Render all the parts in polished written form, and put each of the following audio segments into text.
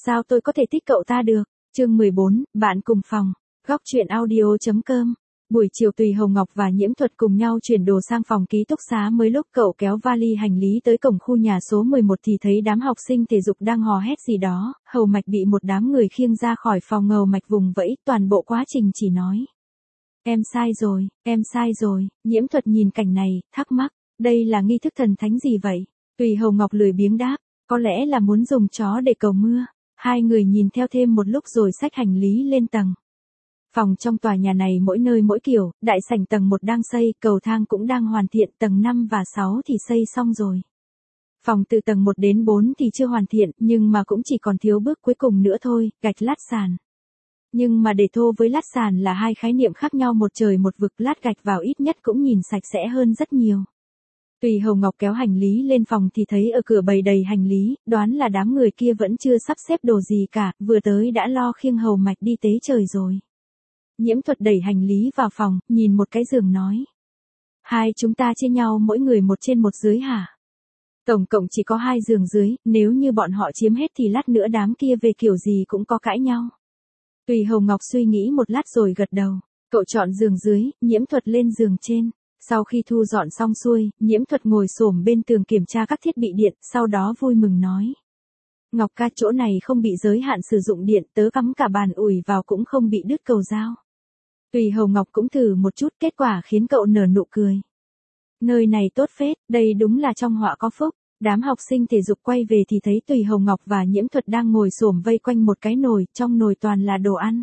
sao tôi có thể thích cậu ta được? Chương 14, bạn cùng phòng. Góc truyện audio.com. Buổi chiều Tùy Hồng Ngọc và Nhiễm Thuật cùng nhau chuyển đồ sang phòng ký túc xá mới lúc cậu kéo vali hành lý tới cổng khu nhà số 11 thì thấy đám học sinh thể dục đang hò hét gì đó, Hầu Mạch bị một đám người khiêng ra khỏi phòng. Hầu Mạch vùng vẫy, toàn bộ quá trình chỉ nói: em sai rồi. Nhiễm Thuật nhìn cảnh này, thắc mắc, đây là nghi thức thần thánh gì vậy? Tùy Hồng Ngọc lười biếng đáp, có lẽ là muốn dùng chó để cầu mưa. Hai người nhìn theo thêm một lúc rồi xách hành lý lên tầng. Phòng trong tòa nhà này mỗi nơi mỗi kiểu, đại sảnh tầng 1 đang xây, cầu thang cũng đang hoàn thiện, tầng 5 và 6 thì xây xong rồi. Phòng từ tầng 1 đến 4 thì chưa hoàn thiện, nhưng mà cũng chỉ còn thiếu bước cuối cùng nữa thôi, gạch lát sàn. Nhưng mà để thô với lát sàn là hai khái niệm khác nhau một trời một vực, lát gạch vào ít nhất cũng nhìn sạch sẽ hơn rất nhiều. Tùy Hồng Ngọc kéo hành lý lên phòng thì thấy ở cửa bày đầy hành lý, đoán là đám người kia vẫn chưa sắp xếp đồ gì cả, vừa tới đã lo khiêng Hầu Mạch đi tế trời rồi. Nhiễm Thuật đẩy hành lý vào phòng, nhìn một cái giường nói: hai chúng ta chia nhau mỗi người một trên một dưới hả? Tổng cộng chỉ có 2 giường dưới, nếu như bọn họ chiếm hết thì lát nữa đám kia về kiểu gì cũng có cãi nhau. Tùy Hồng Ngọc suy nghĩ một lát rồi gật đầu, cậu chọn giường dưới, Nhiễm Thuật lên giường trên. Sau khi thu dọn xong xuôi, Nhiễm Thuật ngồi xổm bên tường kiểm tra các thiết bị điện, sau đó vui mừng nói: Ngọc ca, chỗ này không bị giới hạn sử dụng điện, tớ cắm cả bàn ủi vào cũng không bị đứt cầu dao. Tùy Hồng Ngọc cũng thử một chút, kết quả khiến cậu nở nụ cười. Nơi này tốt phết, đây đúng là trong họa có phúc. Đám học sinh thể dục quay về thì thấy Tùy Hồng Ngọc và Nhiễm Thuật đang ngồi xổm vây quanh một cái nồi, trong nồi toàn là đồ ăn.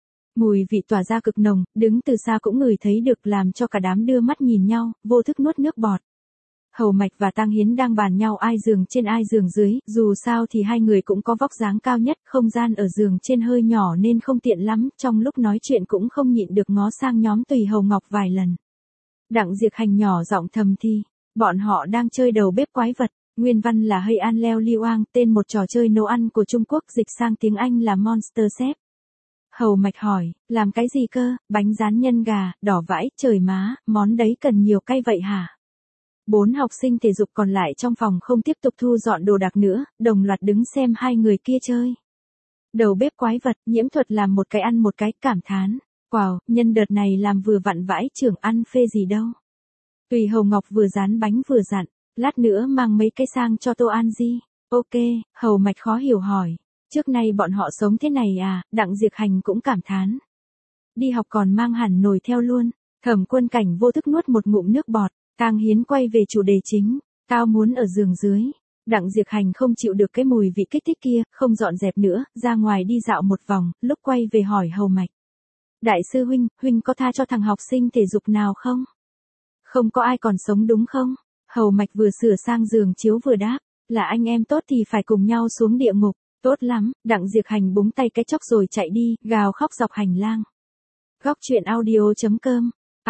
Mùi vị tỏa ra cực nồng, đứng từ xa cũng ngửi thấy được, làm cho cả đám đưa mắt nhìn nhau, vô thức nuốt nước bọt. Hầu Mạch và Tang Hiến đang bàn nhau ai giường trên ai giường dưới, dù sao thì hai người cũng có vóc dáng cao nhất, không gian ở giường trên hơi nhỏ nên không tiện lắm, trong lúc nói chuyện cũng không nhịn được ngó sang nhóm Tùy Hồng Ngọc vài lần. Đặng Diệp Hành nhỏ giọng thầm thì, bọn họ đang chơi đầu bếp quái vật, nguyên văn là Hay An Leo Liwang, tên một trò chơi nấu ăn của Trung Quốc, dịch sang tiếng Anh là Monster Chef. Hầu Mạch hỏi, làm cái gì cơ? Bánh rán nhân gà, đỏ vãi, trời má, món đấy cần nhiều cay vậy hả? 4 học sinh thể dục còn lại trong phòng không tiếp tục thu dọn đồ đạc nữa, đồng loạt đứng xem hai người kia chơi. Đầu bếp quái vật, Nhiễm Thuật làm một cái ăn một cái, cảm thán. Wow, nhân đợt này làm vừa vặn vãi, trưởng ăn phê gì đâu. Tùy Hồng Ngọc vừa rán bánh vừa dặn, lát nữa mang mấy cái sang cho Tô An Di. Ok, Hầu Mạch khó hiểu hỏi. Trước nay bọn họ sống thế này à? Đặng Diệp Hành cũng cảm thán. Đi học còn mang hẳn nồi theo luôn. Thẩm Quân Cảnh vô thức nuốt một ngụm nước bọt. Tang Hiến quay về chủ đề chính. Tao muốn ở giường dưới. Đặng Diệp Hành không chịu được cái mùi vị kích thích kia, không dọn dẹp nữa, ra ngoài đi dạo một vòng, lúc quay về hỏi Hầu Mạch. Đại sư huynh, huynh có tha cho thằng học sinh thể dục nào không? Không có ai còn sống đúng không? Hầu Mạch vừa sửa sang giường chiếu vừa đáp, là anh em tốt thì phải cùng nhau xuống địa ngục. Tốt lắm, Đặng Diệp Hành búng tay cái chốc rồi chạy đi, gào khóc dọc hành lang. Góc truyện audio.com.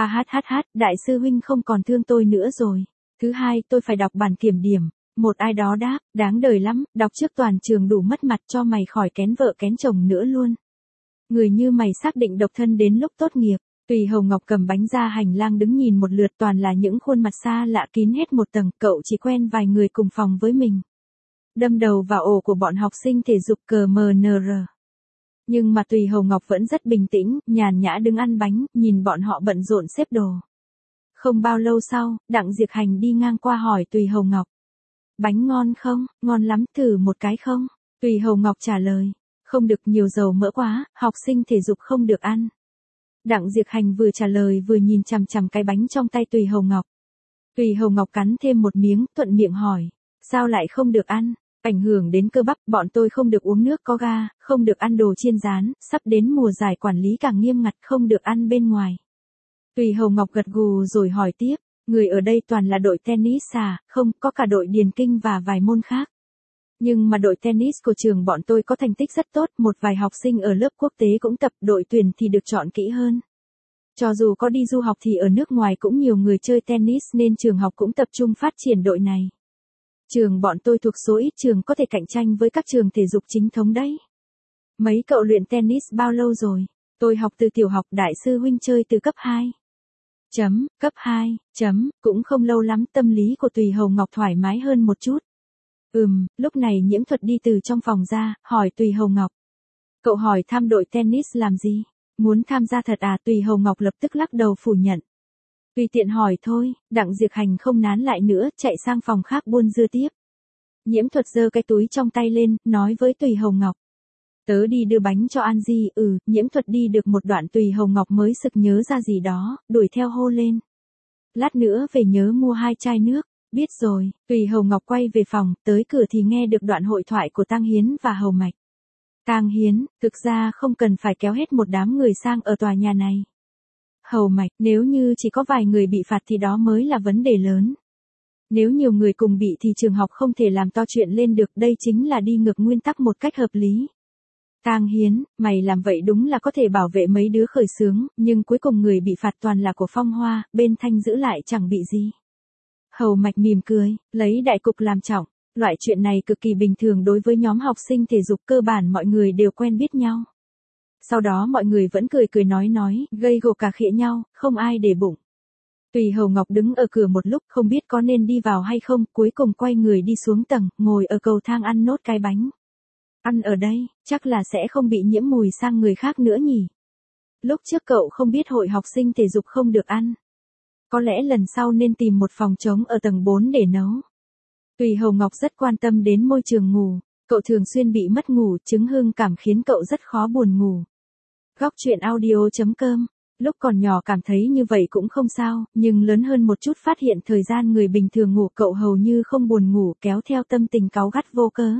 Đại sư huynh không còn thương tôi nữa rồi. Thứ hai, tôi phải đọc bản kiểm điểm. Một ai đó đáp, đáng đời lắm, đọc trước toàn trường đủ mất mặt, cho mày khỏi kén vợ kén chồng nữa luôn. Người như mày xác định độc thân đến lúc tốt nghiệp. Tùy Hồng Ngọc cầm bánh ra hành lang đứng nhìn một lượt, toàn là những khuôn mặt xa lạ kín hết một tầng, cậu chỉ quen vài người cùng phòng với mình. Đâm đầu vào ổ của bọn học sinh thể dục CMNR. Nhưng mà Tùy Hồng Ngọc vẫn rất bình tĩnh, nhàn nhã đứng ăn bánh, nhìn bọn họ bận rộn xếp đồ. Không bao lâu sau, Đặng Diệp Hành đi ngang qua hỏi Tùy Hồng Ngọc. Bánh ngon không? Ngon lắm, thử một cái không? Tùy Hồng Ngọc trả lời. Không được, nhiều dầu mỡ quá, học sinh thể dục không được ăn. Đặng Diệp Hành vừa trả lời vừa nhìn chằm chằm cái bánh trong tay Tùy Hồng Ngọc. Tùy Hồng Ngọc cắn thêm một miếng, thuận miệng hỏi. Sao lại không được ăn? Ảnh hưởng đến cơ bắp, bọn tôi không được uống nước có ga, không được ăn đồ chiên rán, sắp đến mùa giải quản lý càng nghiêm ngặt, không được ăn bên ngoài. Tùy Hồng Ngọc gật gù rồi hỏi tiếp, người ở đây toàn là đội tennis à? Không, có cả đội điền kinh và vài môn khác. Nhưng mà đội tennis của trường bọn tôi có thành tích rất tốt, một vài học sinh ở lớp quốc tế cũng tập, đội tuyển thì được chọn kỹ hơn. Cho dù có đi du học thì ở nước ngoài cũng nhiều người chơi tennis nên trường học cũng tập trung phát triển đội này. Trường bọn tôi thuộc số ít trường có thể cạnh tranh với các trường thể dục chính thống đấy. Mấy cậu luyện tennis bao lâu rồi? Tôi học từ tiểu học, đại sư huynh chơi từ cấp 2. Cấp 2, cũng không lâu lắm. Tâm lý của Tùy Hồng Ngọc thoải mái hơn một chút. Lúc này Nhiễm Thuật đi từ trong phòng ra, hỏi Tùy Hầu Ngọc. Cậu hỏi thăm đội tennis làm gì? Muốn tham gia thật à? Tùy Hầu Ngọc lập tức lắc đầu phủ nhận. Tùy tiện hỏi thôi, Đặng Diệp Hành không nán lại nữa, chạy sang phòng khác buôn dưa tiếp. Nhiễm Thuật giơ cái túi trong tay lên, nói với Tùy Hầu Ngọc. Tớ đi đưa bánh cho An Di. Nhiễm Thuật đi được một đoạn Tùy Hầu Ngọc mới sực nhớ ra gì đó, đuổi theo hô lên. Lát nữa về nhớ mua 2 chai nước. Biết rồi. Tùy Hầu Ngọc quay về phòng, tới cửa thì nghe được đoạn hội thoại của Tang Hiến và Hầu Mạch. Tang Hiến, thực ra không cần phải kéo hết một đám người sang ở tòa nhà này. Hầu Mạch, nếu như chỉ có vài người bị phạt thì đó mới là vấn đề lớn. Nếu nhiều người cùng bị thì trường học không thể làm to chuyện lên được, đây chính là đi ngược nguyên tắc một cách hợp lý. Tang Hiến, mày làm vậy đúng là có thể bảo vệ mấy đứa khởi xướng, nhưng cuối cùng người bị phạt toàn là của Phong Hoa, bên Thanh giữ lại chẳng bị gì. Hầu Mạch mỉm cười, lấy đại cục làm trọng. Loại chuyện này cực kỳ bình thường đối với nhóm học sinh thể dục, cơ bản mọi người đều quen biết nhau. Sau đó mọi người vẫn cười cười nói, gây gổ cà khịa nhau, không ai để bụng. Tùy Hầu Ngọc đứng ở cửa một lúc không biết có nên đi vào hay không, cuối cùng quay người đi xuống tầng, ngồi ở cầu thang ăn nốt cái bánh. Ăn ở đây, chắc là sẽ không bị nhiễm mùi sang người khác nữa nhỉ. Lúc trước cậu không biết hội học sinh thể dục không được ăn. Có lẽ lần sau nên tìm một phòng trống ở tầng 4 để nấu. Tùy Hầu Ngọc rất quan tâm đến môi trường ngủ, cậu thường xuyên bị mất ngủ, chứng hương cảm khiến cậu rất khó buồn ngủ. Góc truyện audio.com. Lúc còn nhỏ cảm thấy như vậy cũng không sao, nhưng lớn hơn một chút phát hiện thời gian người bình thường ngủ cậu hầu như không buồn ngủ, kéo theo tâm tình cáu gắt vô cớ.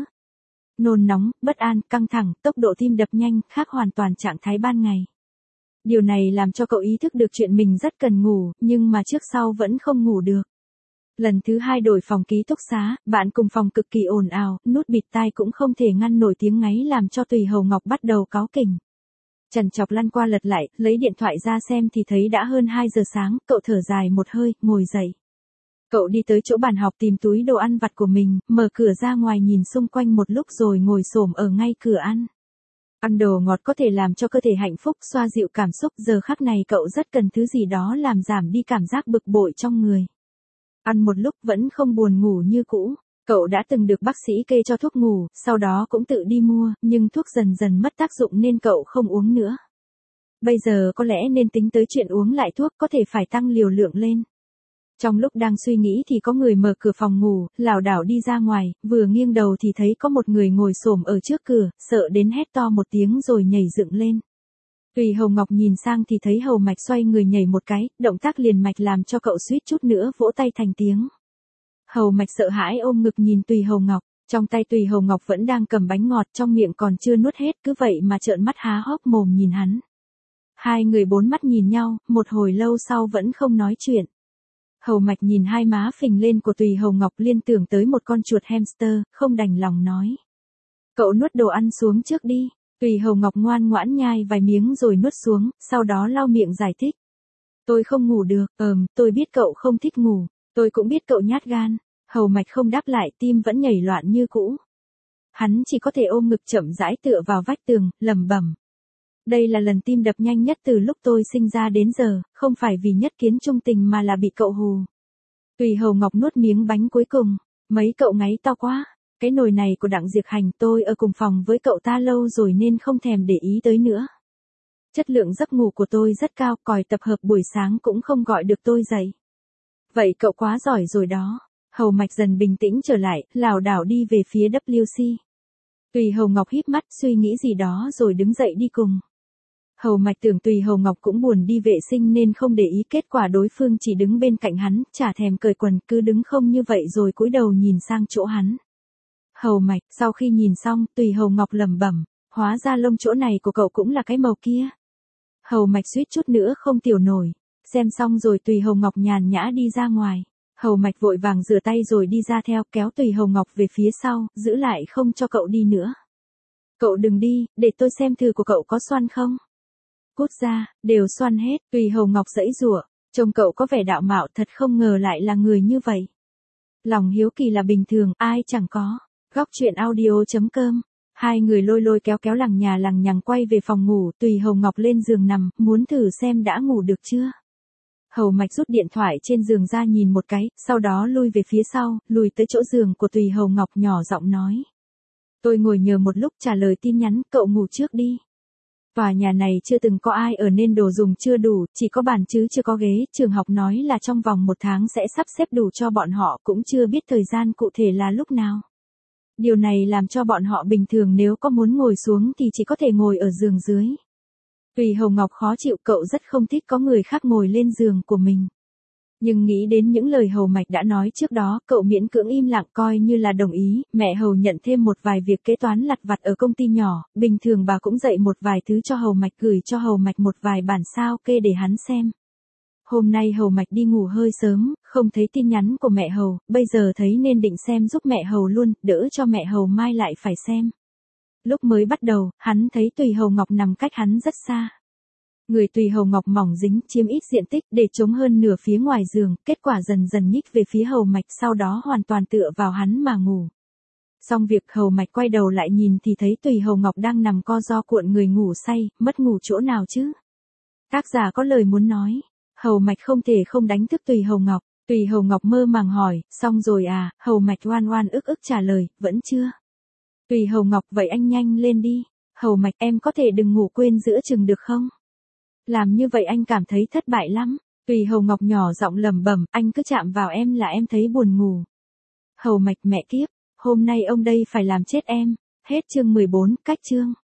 Nôn nóng, bất an, căng thẳng, tốc độ tim đập nhanh, khác hoàn toàn trạng thái ban ngày. Điều này làm cho cậu ý thức được chuyện mình rất cần ngủ, nhưng mà trước sau vẫn không ngủ được. Lần thứ 2 đổi phòng ký túc xá, bạn cùng phòng cực kỳ ồn ào, nút bịt tai cũng không thể ngăn nổi tiếng ngáy làm cho Tùy Hầu Ngọc bắt đầu cáu kỉnh. Trần Chọc lăn qua lật lại, lấy điện thoại ra xem thì thấy đã hơn 2 giờ sáng, cậu thở dài một hơi, ngồi dậy. Cậu đi tới chỗ bàn học tìm túi đồ ăn vặt của mình, mở cửa ra ngoài nhìn xung quanh một lúc rồi ngồi xổm ở ngay cửa ăn. Ăn đồ ngọt có thể làm cho cơ thể hạnh phúc, xoa dịu cảm xúc, giờ khắc này cậu rất cần thứ gì đó làm giảm đi cảm giác bực bội trong người. Ăn một lúc vẫn không buồn ngủ như cũ. Cậu đã từng được bác sĩ kê cho thuốc ngủ, sau đó cũng tự đi mua, nhưng thuốc dần dần mất tác dụng nên cậu không uống nữa. Bây giờ có lẽ nên tính tới chuyện uống lại thuốc, có thể phải tăng liều lượng lên. Trong lúc đang suy nghĩ thì có người mở cửa phòng ngủ, lảo đảo đi ra ngoài, vừa nghiêng đầu thì thấy có một người ngồi xổm ở trước cửa, sợ đến hét to một tiếng rồi nhảy dựng lên. Tùy Hầu Ngọc nhìn sang thì thấy Hầu Mạch xoay người nhảy một cái, động tác liền mạch làm cho cậu suýt chút nữa vỗ tay thành tiếng. Hầu Mạch sợ hãi ôm ngực nhìn Tùy Hầu Ngọc, trong tay Tùy Hầu Ngọc vẫn đang cầm bánh ngọt, trong miệng còn chưa nuốt hết, cứ vậy mà trợn mắt há hốc mồm nhìn hắn. Hai người bốn mắt nhìn nhau, một hồi lâu sau vẫn không nói chuyện. Hầu Mạch nhìn hai má phình lên của Tùy Hầu Ngọc liên tưởng tới một con chuột hamster, không đành lòng nói. Cậu nuốt đồ ăn xuống trước đi. Tùy Hầu Ngọc ngoan ngoãn nhai vài miếng rồi nuốt xuống, sau đó lau miệng giải thích. Tôi không ngủ được, tôi biết cậu không thích ngủ, tôi cũng biết cậu nhát gan. Hầu Mạch không đáp lại, tim vẫn nhảy loạn như cũ. Hắn chỉ có thể ôm ngực chậm rãi tựa vào vách tường, lẩm bẩm. Đây là lần tim đập nhanh nhất từ lúc tôi sinh ra đến giờ, không phải vì nhất kiến trung tình mà là bị cậu hù. Tùy Hầu Ngọc nuốt miếng bánh cuối cùng, mấy cậu ngáy to quá. Cái nồi này của Đặng Diệp Hành, tôi ở cùng phòng với cậu ta lâu rồi nên không thèm để ý tới nữa. Chất lượng giấc ngủ của tôi rất cao, còi tập hợp buổi sáng cũng không gọi được tôi dậy. Vậy cậu quá giỏi rồi đó. Hầu Mạch dần bình tĩnh trở lại, lảo đảo đi về phía WC. Tùy Hầu Ngọc híp mắt suy nghĩ gì đó rồi đứng dậy đi cùng. Hầu Mạch tưởng Tùy Hầu Ngọc cũng buồn đi vệ sinh nên không để ý, kết quả đối phương chỉ đứng bên cạnh hắn, chả thèm cởi quần, cứ đứng không như vậy rồi cúi đầu nhìn sang chỗ hắn. Hầu Mạch, sau khi nhìn xong, Tùy Hầu Ngọc lẩm bẩm, hóa ra lông chỗ này của cậu cũng là cái màu kia. Hầu Mạch suýt chút nữa không tiểu nổi. Xem xong rồi Tùy Hầu Ngọc nhàn nhã đi ra ngoài. Hầu Mạch vội vàng rửa tay rồi đi ra theo, kéo Tùy Hầu Ngọc về phía sau, giữ lại không cho cậu đi nữa. Cậu đừng đi, để tôi xem thử của cậu có xoăn không. Cút ra, đều xoăn hết. Tùy Hầu Ngọc giãy giụa, trông cậu có vẻ đạo mạo, thật không ngờ lại là người như vậy. Lòng hiếu kỳ là bình thường, ai chẳng có. Góc truyện audio.com. Hai người lôi lôi kéo kéo lằng nhà lằng nhằng quay về phòng ngủ, Tùy Hầu Ngọc lên giường nằm, muốn thử xem đã ngủ được chưa. Hầu Mạch rút điện thoại trên giường ra nhìn một cái, sau đó lui về phía sau, lùi tới chỗ giường của Tùy Hầu Ngọc nhỏ giọng nói. Tôi ngồi nhờ một lúc trả lời tin nhắn, cậu ngủ trước đi. Tòa nhà này chưa từng có ai ở nên đồ dùng chưa đủ, chỉ có bàn chứ chưa có ghế, trường học nói là trong vòng 1 tháng sẽ sắp xếp đủ cho bọn họ, cũng chưa biết thời gian cụ thể là lúc nào. Điều này làm cho bọn họ bình thường nếu có muốn ngồi xuống thì chỉ có thể ngồi ở giường dưới. Tùy Hầu Ngọc khó chịu, cậu rất không thích có người khác ngồi lên giường của mình. Nhưng nghĩ đến những lời Hầu Mạch đã nói trước đó, cậu miễn cưỡng im lặng coi như là đồng ý. Mẹ Hầu nhận thêm một vài việc kế toán lặt vặt ở công ty nhỏ, bình thường bà cũng dạy một vài thứ cho Hầu Mạch, gửi cho Hầu Mạch một vài bản sao kê để hắn xem. Hôm nay Hầu Mạch đi ngủ hơi sớm, không thấy tin nhắn của mẹ Hầu, bây giờ thấy nên định xem giúp mẹ Hầu luôn, đỡ cho mẹ Hầu mai lại phải xem. Lúc mới bắt đầu, hắn thấy Tùy Hầu Ngọc nằm cách hắn rất xa. Người Tùy Hầu Ngọc mỏng dính, chiếm ít diện tích để chống hơn nửa phía ngoài giường, kết quả dần dần nhích về phía Hầu Mạch, sau đó hoàn toàn tựa vào hắn mà ngủ. Xong việc Hầu Mạch quay đầu lại nhìn thì thấy Tùy Hầu Ngọc đang nằm co ro cuộn người ngủ say, mất ngủ chỗ nào chứ? Tác giả có lời muốn nói. Hầu Mạch không thể không đánh thức Tùy Hầu Ngọc. Tùy Hầu Ngọc mơ màng hỏi, xong rồi à? Hầu Mạch oan oan ức ức trả lời, vẫn chưa. Tùy Hầu Ngọc, vậy anh nhanh lên đi. Hầu Mạch, em có thể đừng ngủ quên giữa chừng được không? Làm như vậy anh cảm thấy thất bại lắm. Tùy Hầu Ngọc nhỏ giọng lẩm bẩm, anh cứ chạm vào em là em thấy buồn ngủ. Hầu Mạch, mẹ kiếp, hôm nay ông đây phải làm chết em. Hết chương 14, cách chương.